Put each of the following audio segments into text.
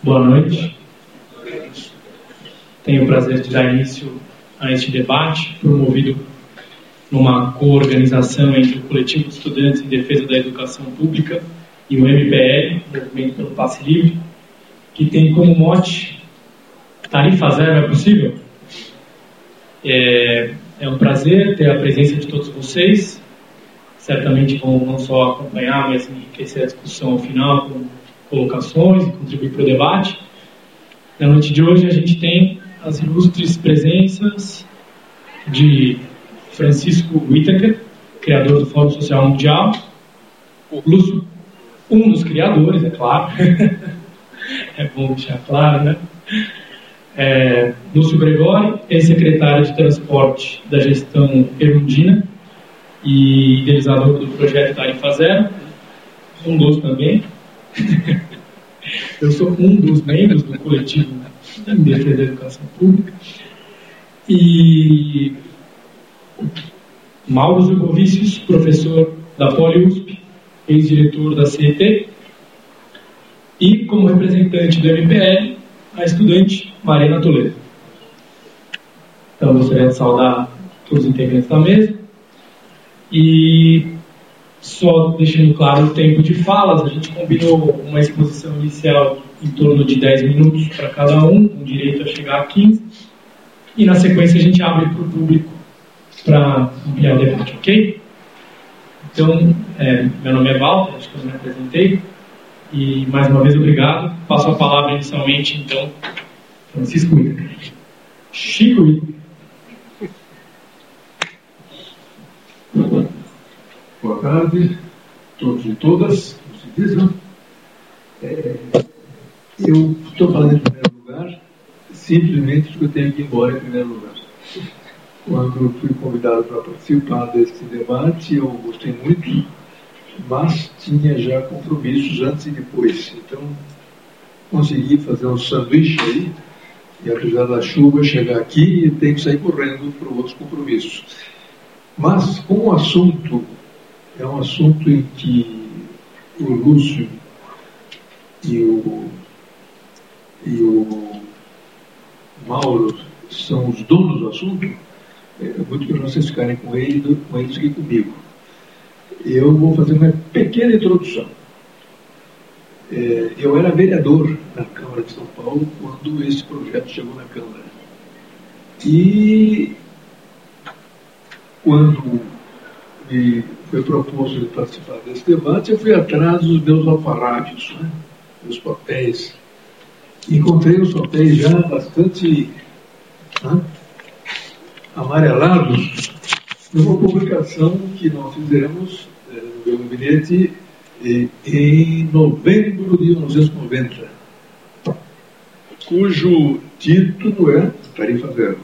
Boa noite. Tenho o prazer de dar início a este debate, promovido numa coorganização entre o Coletivo de Estudantes em Defesa da Educação Pública e o MPL, Movimento pelo Passe Livre, que tem como mote Tarifa Zero é possível? É um prazer ter a presença de todos vocês. Certamente vão não só acompanhar, mas enriquecer a discussão ao final com colocações e contribuir para o debate. Na noite de hoje a gente tem as ilustres presenças de Francisco Whittaker, criador do Fórum Social Mundial, o Lúcio, um dos criadores, é claro, é bom deixar claro, né? Lúcio Gregório, ex-secretário de Transporte da Gestão Erundina e idealizador do projeto Tarifa Zero, um dos também. Eu sou um dos membros do coletivo em defesa da educação pública. E Mauro Zucovicius, professor da Poli-USP, ex-diretor da CET, e como representante do MPL, a estudante Marina Toledo. Então, eu gostaria de saudar todos os integrantes da mesa. E só deixando claro o tempo de falas, a gente combinou uma exposição inicial em torno de 10 minutos para cada um, com direito a chegar a 15, e na sequência a gente abre para o público para ampliar o debate, ok? Então, meu nome é Walter, acho que eu me apresentei, e mais uma vez obrigado. Passo a palavra inicialmente, então, Francisco Whittaker. Chico Whittaker. Boa tarde, todos e todas, como se diz, né? Eu estou falando em primeiro lugar, simplesmente porque eu tenho que ir embora em primeiro lugar. Quando eu fui convidado para participar desse debate, eu gostei muito, mas tinha já compromissos antes e depois. Então, consegui fazer um sanduíche aí, e apesar da chuva chegar aqui, tenho que sair correndo para outros compromissos. Mas, como o assunto é um assunto em que o Lúcio e o Mauro são os donos do assunto, é muito melhor vocês ficarem com eles do que comigo. Eu vou fazer uma pequena introdução. Eu era vereador na Câmara de São Paulo quando esse projeto chegou na Câmara. E quando me foi proposto de participar desse debate, eu fui atrás dos meus alfarrábios, né? Meus papéis. Encontrei os papéis já bastante amarelados numa publicação que nós fizemos no meu gabinete em novembro de 1990, cujo título é Tarifa Zero.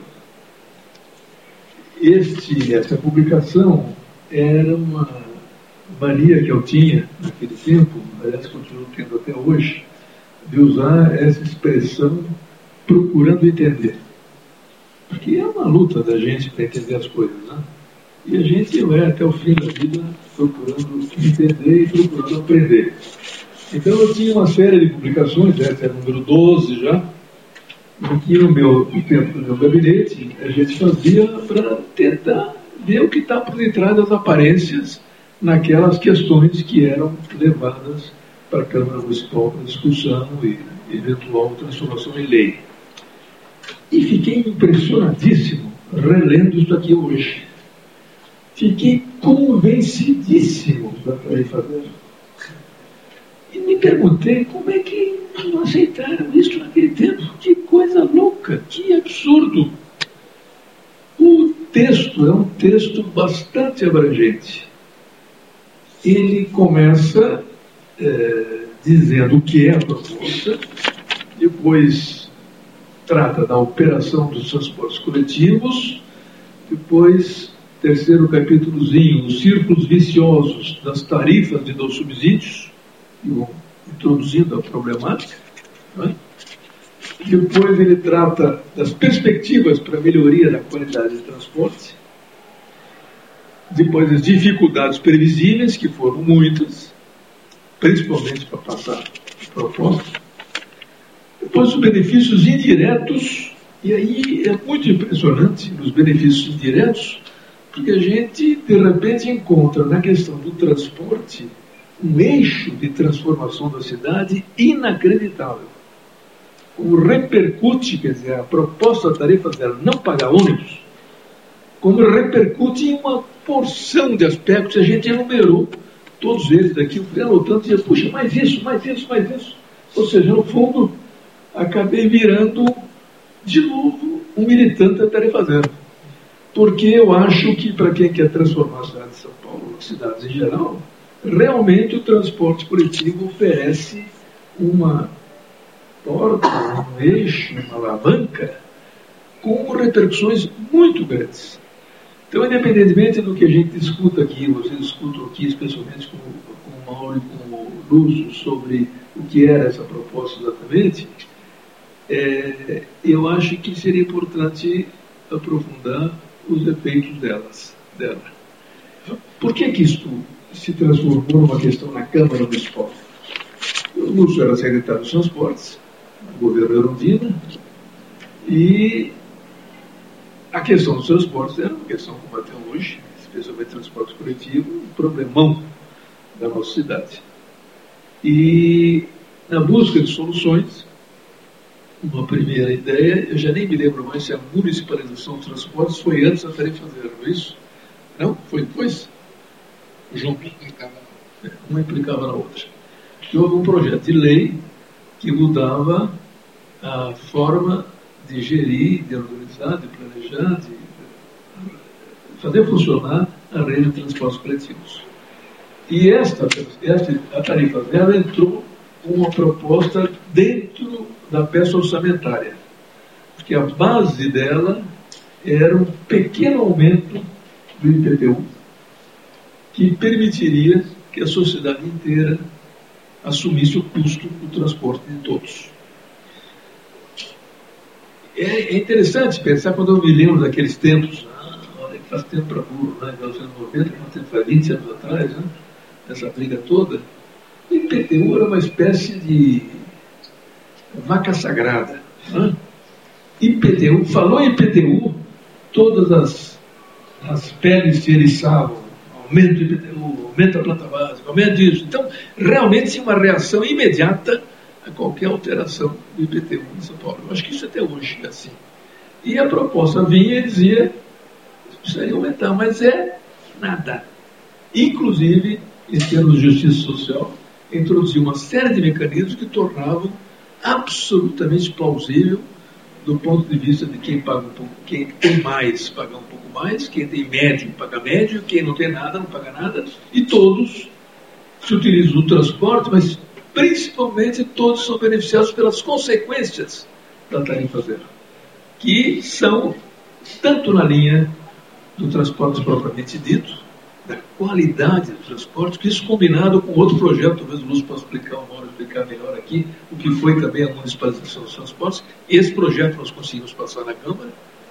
Essa publicação era uma mania que eu tinha naquele tempo, aliás, continuo tendo até hoje, de usar essa expressão procurando entender. Porque é uma luta da gente para entender as coisas, né? E a gente vai até o fim da vida procurando entender e procurando aprender. Então eu tinha uma série de publicações, essa é a número 12 já, aqui no tempo do meu gabinete, a gente fazia para tentar ver o que está por detrás das aparências naquelas questões que eram levadas para a Câmara Municipal para discussão e eventual transformação em lei. E fiquei impressionadíssimo relendo isso aqui hoje. Fiquei convencidíssimo da Tarifa Zero. E me perguntei como é que não aceitaram isso naquele tempo. Que coisa louca, que absurdo. O texto é um texto bastante abrangente. Ele começa dizendo o que é a proposta, depois trata da operação dos transportes coletivos, depois, terceiro capítulozinho, os círculos viciosos das tarifas e dos subsídios, introduzindo a problemática, né? Depois ele trata das perspectivas para a melhoria da qualidade de transporte, depois as dificuldades previsíveis, que foram muitas, principalmente para passar a proposta, Depois, os benefícios indiretos, e aí é muito impressionante os benefícios indiretos, porque a gente, de repente, encontra na questão do transporte um eixo de transformação da cidade inacreditável. Como repercute, quer dizer, a proposta da tarifa zero não pagar ônibus, como repercute em uma porção de aspectos, a gente enumerou todos eles daqui, eu fui anotando e dizia, puxa, mais isso. Ou seja, no fundo, acabei virando de novo um militante da tarifa zero. Porque eu acho que, para quem quer transformar a cidade de São Paulo, as cidades em geral, realmente o transporte coletivo oferece uma porta, um eixo, uma alavanca, com repercussões muito grandes. Então, independentemente do que a gente discuta aqui, vocês escutam aqui, especialmente com o Mauro e com o Lúcio, sobre o que era essa proposta exatamente, eu acho que seria importante aprofundar os efeitos dela. Por que isso se transformou numa questão na Câmara Municipal? O Lúcio era secretário dos Transportes, o governo Erundina, e a questão dos transportes era uma questão como até hoje, especialmente transporte coletivo, um problemão da nossa cidade. E na busca de soluções, uma primeira ideia, eu já nem me lembro mais se a municipalização dos transportes foi antes da tarifa zero, não é isso? Não? Foi depois? Junto. Uma implicava na outra. E houve um projeto de lei que mudava a forma de gerir, de organizar, de planejar, de fazer funcionar a rede de transportes coletivos. E a tarifa zero entrou com uma proposta dentro da peça orçamentária, porque a base dela era um pequeno aumento do IPTU que permitiria que a sociedade inteira assumisse o custo do transporte de todos. É interessante pensar, quando eu me lembro daqueles tempos, olha que faz tempo para burro, né? 1990, faz 20 anos atrás, né? Essa briga toda, o IPTU era uma espécie de vaca sagrada. Né? IPTU, falou em IPTU, todas as peles se eriçavam, aumento do IPTU, aumenta a planta básica, aumenta isso. Então, realmente tinha uma reação imediata a qualquer alteração do IPTU em São Paulo. Eu acho que isso até hoje é assim. E a proposta vinha e dizia, precisaria aumentar, mas é nada. Inclusive, em termos de justiça social, introduziu uma série de mecanismos que tornavam absolutamente plausível do ponto de vista de quem paga um pouco, quem tem mais paga um pouco mais, quem tem médio paga médio, quem não tem nada não paga nada, e todos se utilizam do transporte, mas principalmente todos são beneficiados pelas consequências da tarifa zero, que são tanto na linha do transporte propriamente dito, da qualidade do transporte, que isso combinado com outro projeto, talvez o Lúcio possa explicar, o Mauro explicar melhor aqui, o que foi também a municipalização dos transportes. Esse projeto nós conseguimos passar na Câmara,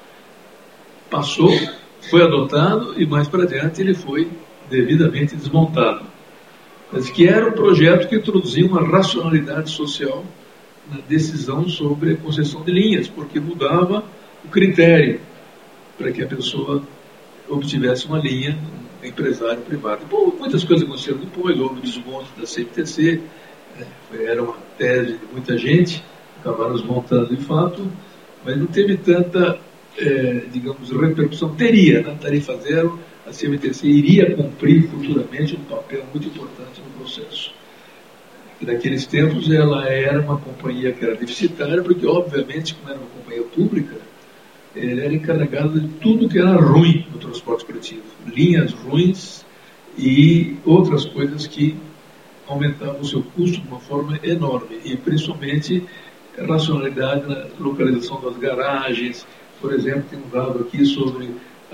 passou, foi adotado e mais para adiante ele foi devidamente desmontado. Mas que era um projeto que introduzia uma racionalidade social na decisão sobre a concessão de linhas, porque mudava o critério para que a pessoa obtivesse uma linha, um empresário privado. Bom, muitas coisas aconteceram depois, houve o desmonte da CMTC, era uma tese de muita gente, acabaram desmontando de fato, mas não teve tanta, digamos, repercussão. Teria, na tarifa zero, a CMTC iria cumprir futuramente um papel muito importante no processo. E naqueles tempos ela era uma companhia que era deficitária, porque obviamente, como era uma companhia pública, ela era encarregada de tudo que era ruim no transporte coletivo. Linhas ruins e outras coisas que aumentavam o seu custo de uma forma enorme. E principalmente a racionalidade na localização das garagens. Por exemplo, tem um dado aqui sobre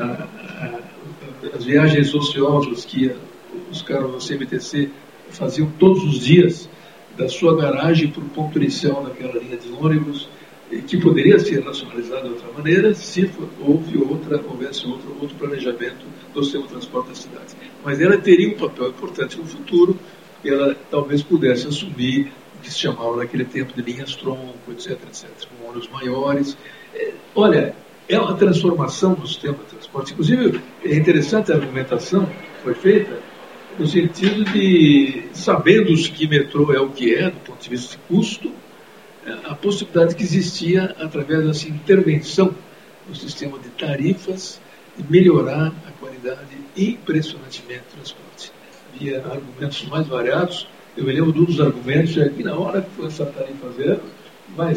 as viagens ociosas que os caras da CMTC faziam todos os dias da sua garagem para o ponto inicial daquela linha de ônibus, que poderia ser racionalizada de outra maneira se houvesse outro planejamento do sistema de transporte da cidade. Mas ela teria um papel importante no futuro, ela talvez pudesse assumir que se chamava naquele tempo de linhas-tronco, etc., com ônibus maiores. Olha, é uma transformação do sistema de transporte. Inclusive, é interessante a argumentação que foi feita no sentido de, sabendo-se que metrô é o que é, do ponto de vista de custo, a possibilidade que existia, através dessa intervenção no sistema de tarifas, de melhorar a qualidade impressionantemente do transporte. Havia argumentos mais variados. Eu me lembro de um dos argumentos é que na hora que for essa tarifa zero, vai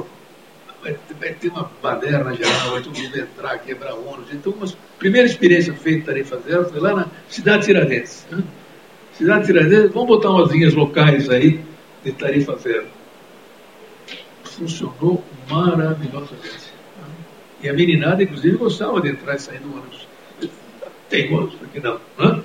ter uma baderna geral, vai todo mundo entrar, quebrar ônibus. Então, a primeira experiência feita de tarifa zero foi lá na cidade de Tiradentes. Né? Cidade de Tiradentes, vamos botar umas linhas locais aí de tarifa zero. Funcionou maravilhosamente. E a meninada, inclusive, gostava de entrar e sair do ônibus. Tem ônibus, por que não? Né?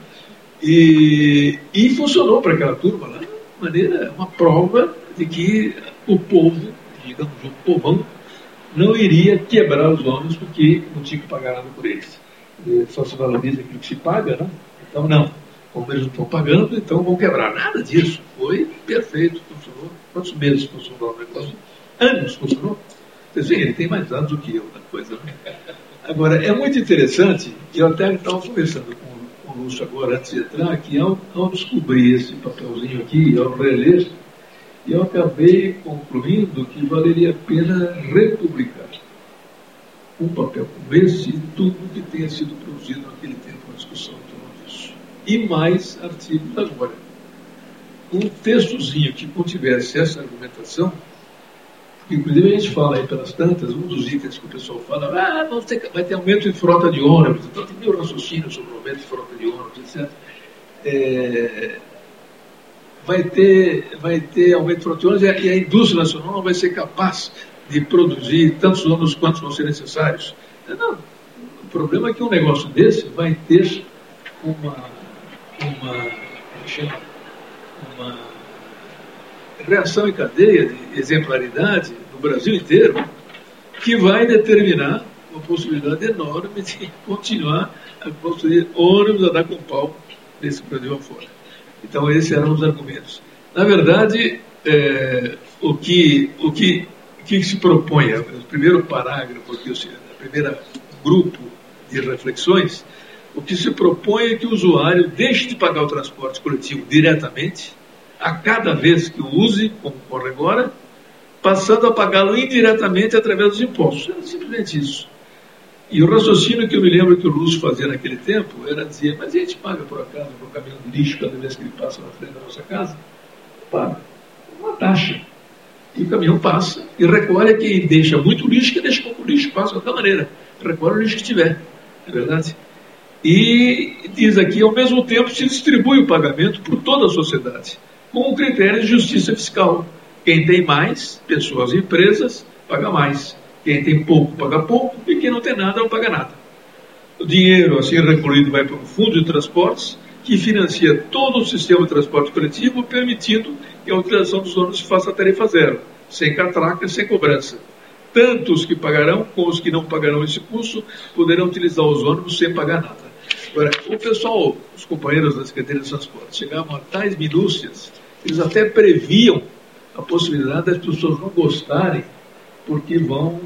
E funcionou para aquela turma lá, de maneira, uma prova de que o povo, digamos, o povão, não iria quebrar os ônibus porque não tinha que pagar nada por eles. Só se valoriza aquilo que se paga, né? Então, não. Como eles não estão pagando, então vão quebrar. Nada disso. Foi perfeito, funcionou. Quantos meses funcionou o negócio? Anos funcionou. Vocês veem, ele tem mais anos do que eu na coisa. Agora, é muito interessante, eu até estava conversando com o Lúcio agora, antes de entrar, que ao descobrir esse papelzinho aqui, ao reler, eu acabei concluindo que valeria a pena republicar um papel como esse e tudo que tenha sido produzido naquele tempo na discussão em torno disso. E mais artigos agora. Um textozinho que contivesse essa argumentação, inclusive a gente fala aí pelas tantas, um dos itens que o pessoal fala, vai ter aumento de frota de ônibus, então tem meu raciocínio sobre o aumento de frota de ônibus, etc. Vai ter aumento de frota de ônibus e a indústria nacional não vai ser capaz de produzir tantos ônibus quantos vão ser necessários. Não, o problema é que um negócio desse vai ter uma reação em cadeia de exemplaridade no Brasil inteiro, que vai determinar uma possibilidade enorme de continuar a construir ônibus a dar com pau nesse Brasil afora. Então, esses eram os argumentos. Na verdade, o que se propõe, o primeiro parágrafo, o primeiro grupo de reflexões, o que se propõe é que o usuário deixe de pagar o transporte coletivo diretamente, a cada vez que o use, como ocorre agora, passando a pagá-lo indiretamente através dos impostos. Era simplesmente isso. E o raciocínio que eu me lembro que o Lúcio fazia naquele tempo era dizer, mas a gente paga por acaso para o caminhão de lixo cada vez que ele passa na frente da nossa casa? Paga. Uma taxa. E o caminhão passa e recolhe quem deixa muito lixo, quem deixa pouco lixo, passa de qualquer maneira. Recolhe o lixo que tiver. É verdade? E diz aqui, ao mesmo tempo, se distribui o pagamento por toda a sociedade, com o critério de justiça fiscal. Quem tem mais, pessoas e empresas, paga mais. Quem tem pouco, paga pouco, e quem não tem nada, não paga nada. O dinheiro, assim recolhido, vai para um fundo de transportes, que financia todo o sistema de transporte coletivo, permitindo que a utilização dos ônibus se faça a tarifa zero, sem catraca, sem cobrança. Tanto os que pagarão, como os que não pagarão esse custo, poderão utilizar os ônibus sem pagar nada. Agora, o pessoal, os companheiros da Secretaria de Transporte, chegavam a tais minúcias, eles até previam a possibilidade das pessoas não gostarem, porque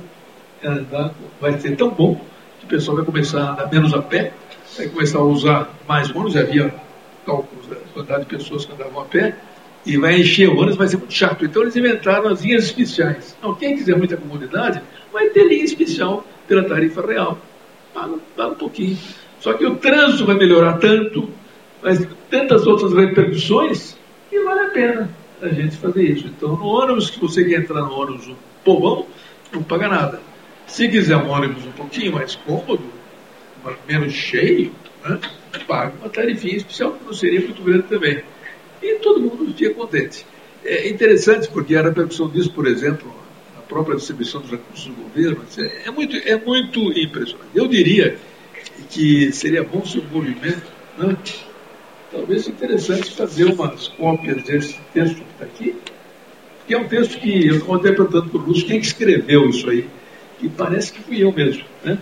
vai ser tão bom que o pessoal vai começar a andar menos a pé, vai começar a usar mais ônibus, havia cálculos da quantidade de pessoas que andavam a pé, e vai encher o ônibus, vai ser muito chato. Então eles inventaram as linhas especiais. Então, quem quiser muita comodidade, vai ter linha especial pela tarifa real. Paga um pouquinho. Só que o trânsito vai melhorar tanto, mas tantas outras repercussões, que vale a pena a gente fazer isso. Então, no ônibus, se você quer entrar no ônibus um povão, não paga nada. Se quiser um ônibus um pouquinho mais cômodo, menos cheio, né, paga uma tarifinha especial, que não seria muito grande também. E todo mundo fica contente. É interessante, porque a repercussão disso, por exemplo, na própria distribuição dos recursos do governo, é muito impressionante. Eu diria que seria bom se o movimento, né, talvez interessante fazer umas cópias desse texto que está aqui, que é um texto que eu estou até perguntando para o Lúcio quem que escreveu isso aí, e parece que fui eu mesmo, né?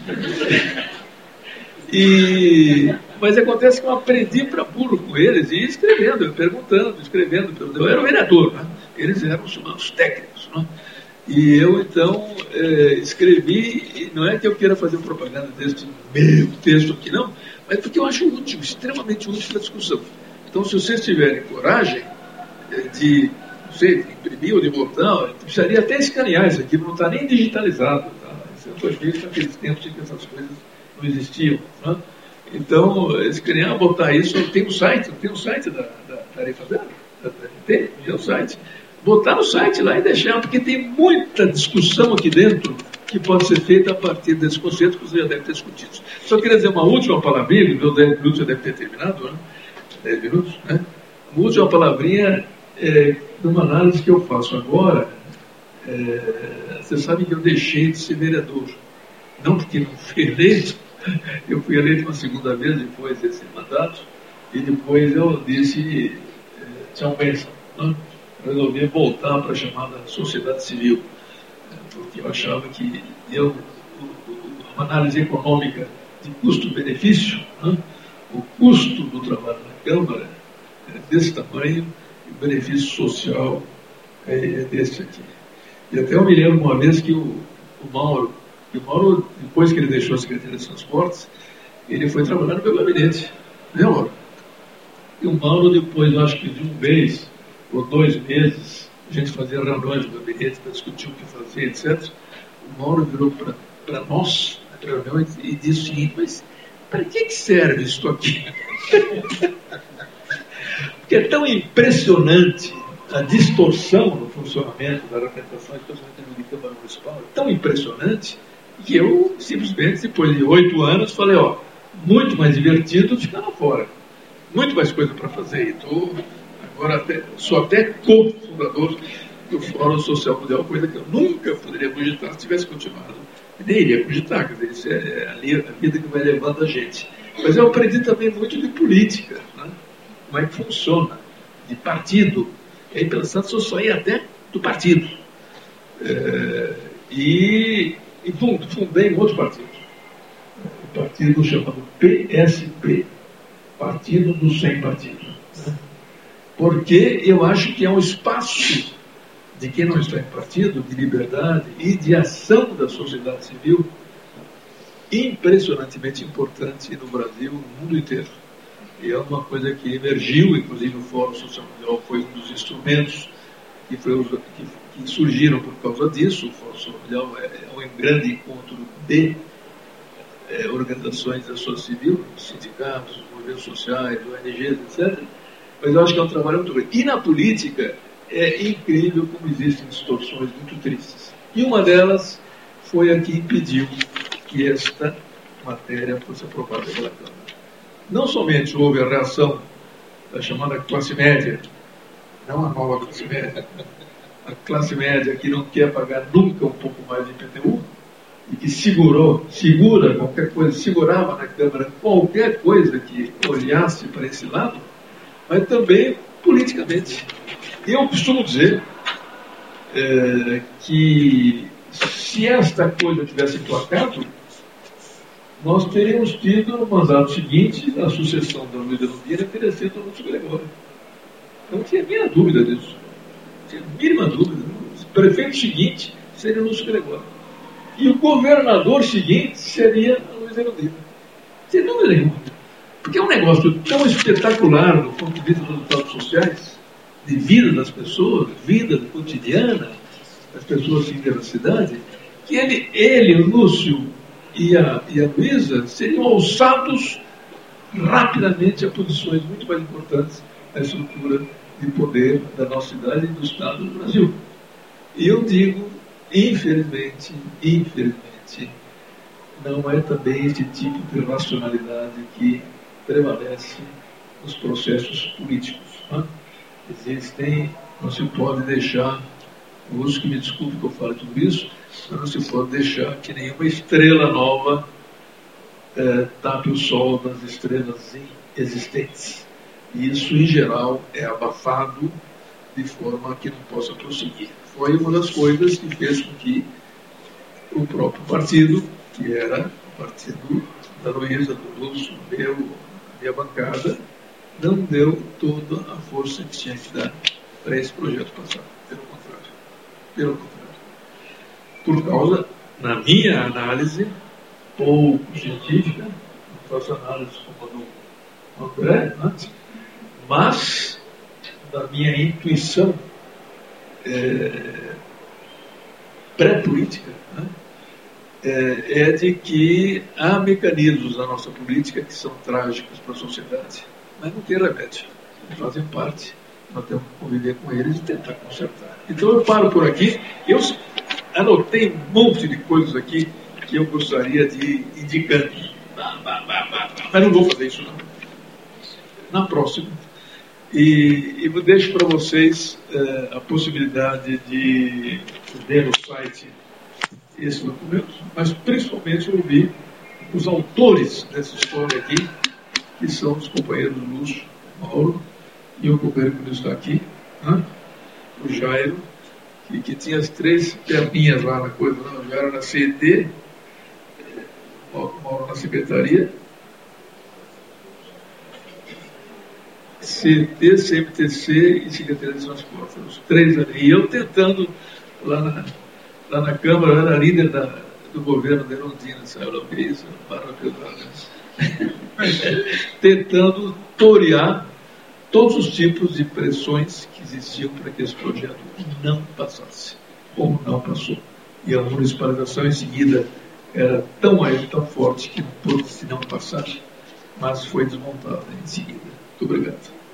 Mas acontece que eu aprendi para burro com eles, e escrevendo, perguntando, escrevendo. Eu era o vereador, né? Eles eram chamados técnicos, não é? E eu, então, escrevi, e não é que eu queira fazer propaganda deste meu texto aqui, não, mas porque eu acho útil, extremamente útil para a discussão. Então, se vocês tiverem coragem de, não sei, de imprimir ou de botar, precisaria até escanear isso aqui, não está nem digitalizado. Tá? Isso foi feito naqueles tempos em que essas coisas não existiam. Né? Então, escanear, botar isso, tem um site da Tarefa Zero, tem o site. Botar no site lá e deixar, porque tem muita discussão aqui dentro que pode ser feita a partir desse conceito que você já deve ter discutido. Só queria dizer uma última palavrinha, meus 10 minutos já deve ter terminado, né? 10 minutos, né? Uma última palavrinha de uma análise que eu faço agora. Você sabe que eu deixei de ser vereador. Não porque não fui eleito, eu fui eleito uma segunda vez depois desse mandato, e depois eu disse tchau, bênção, né? Resolvi voltar para a chamada sociedade civil, porque eu achava que uma análise econômica de custo-benefício, né? O custo do trabalho na Câmara é desse tamanho e o benefício social é desse aqui. E até eu me lembro uma vez que o Mauro, depois que ele deixou a Secretaria de Transportes, ele foi trabalhar no meu gabinete, né, Mauro? E o Mauro, depois, acho que de um mês ou 2 meses, a gente fazia reuniões no gabinete para discutir o que fazer, etc. O Mauro virou para nós, na reunião, e disse o seguinte: mas para que serve isso aqui? Porque é tão impressionante a distorção no funcionamento da representação, especialmente no de Câmara Municipal, é tão impressionante que eu, simplesmente, depois de 8 anos, falei, muito mais divertido ficar lá fora. Muito mais coisa para fazer. Agora sou até co-fundador do Fórum Social Mundial, coisa que eu nunca poderia cogitar se tivesse continuado. E nem iria cogitar, quer dizer, isso é a vida que vai levando a gente. Mas eu aprendi também muito de política, né? Como é que funciona, de partido. E aí, pensando, eu só ia até do partido. E fundei um outro partido. Um partido chamado PSP, Partido dos Sem Partido. Porque eu acho que é um espaço de quem não está em partido, de liberdade e de ação da sociedade civil impressionantemente importante no Brasil, no mundo inteiro. E é uma coisa que emergiu, inclusive o Fórum Social Mundial foi um dos instrumentos que surgiram por causa disso. O Fórum Social Mundial é um grande encontro de organizações da sociedade civil, sindicatos, movimentos sociais, ONGs, etc. Mas eu acho que é um trabalho muito grande. E na política é incrível como existem distorções muito tristes. E uma delas foi a que impediu que esta matéria fosse aprovada pela Câmara. Não somente houve a reação da chamada classe média, não a nova classe média, a classe média que não quer pagar nunca um pouco mais de IPTU, e que segura qualquer coisa, segurava na Câmara qualquer coisa que olhasse para esse lado, mas também politicamente. Eu costumo dizer que se esta coisa tivesse placado, nós teríamos tido no mandato seguinte a sucessão da Luísa Erundina teria sido o Lúcio Gregório. Não tinha a mínima dúvida disso. Não tinha a mínima dúvida. O prefeito seguinte seria o Lúcio Gregório. E o governador seguinte seria a Luísa Erundina. Sem dúvida nenhuma. Porque é um negócio tão espetacular do ponto de vista dos resultados sociais, de vida das pessoas, vida cotidiana das pessoas que vivem na cidade, que ele, o Lúcio e a Luísa seriam alçados rapidamente a posições muito mais importantes na estrutura de poder da nossa cidade e do Estado do Brasil. E eu digo, infelizmente, não é também esse tipo de racionalidade que prevalece nos processos políticos. Né? Não se pode deixar, o uso que me desculpe que eu fale tudo isso, mas não se pode deixar que nenhuma estrela nova tape o sol das estrelas existentes. E isso, em geral, é abafado de forma que não possa prosseguir. Foi uma das coisas que fez com que o próprio partido, que era o partido da Luísa, do Lúcio, minha bancada, não deu toda a força que tinha que dar para esse projeto passar. Pelo contrário. Por causa, na minha análise, pouco científica, não faço análise como a do André, né? Mas da minha intuição pré-política, né? É de que há mecanismos na nossa política que são trágicos para a sociedade, mas não tem remédio, fazem parte, nós temos que conviver com eles e tentar consertar. Então eu paro por aqui. Eu anotei um monte de coisas aqui que eu gostaria de ir indicando, mas não vou fazer isso não. Na próxima. E deixo para vocês a possibilidade de ver no site esse documento, mas principalmente ouvir os autores dessa história aqui, que são os companheiros Lúcio, Mauro e o companheiro que está aqui, né? O Jairo, que tinha as 3 perninhas lá na coisa, não, o Jairo na CET, Mauro na Secretaria, CT, CMTC e Secretaria de Transporte, os 3 ali. E eu tentando, lá na Câmara, eu era líder do governo de Erundina, sabe o que é isso? Tentando torear todos os tipos de pressões que existiam para que esse projeto não passasse, como não passou. E a municipalização em seguida era tão forte que não pôde não passar, mas foi desmontada em seguida. Muito obrigado.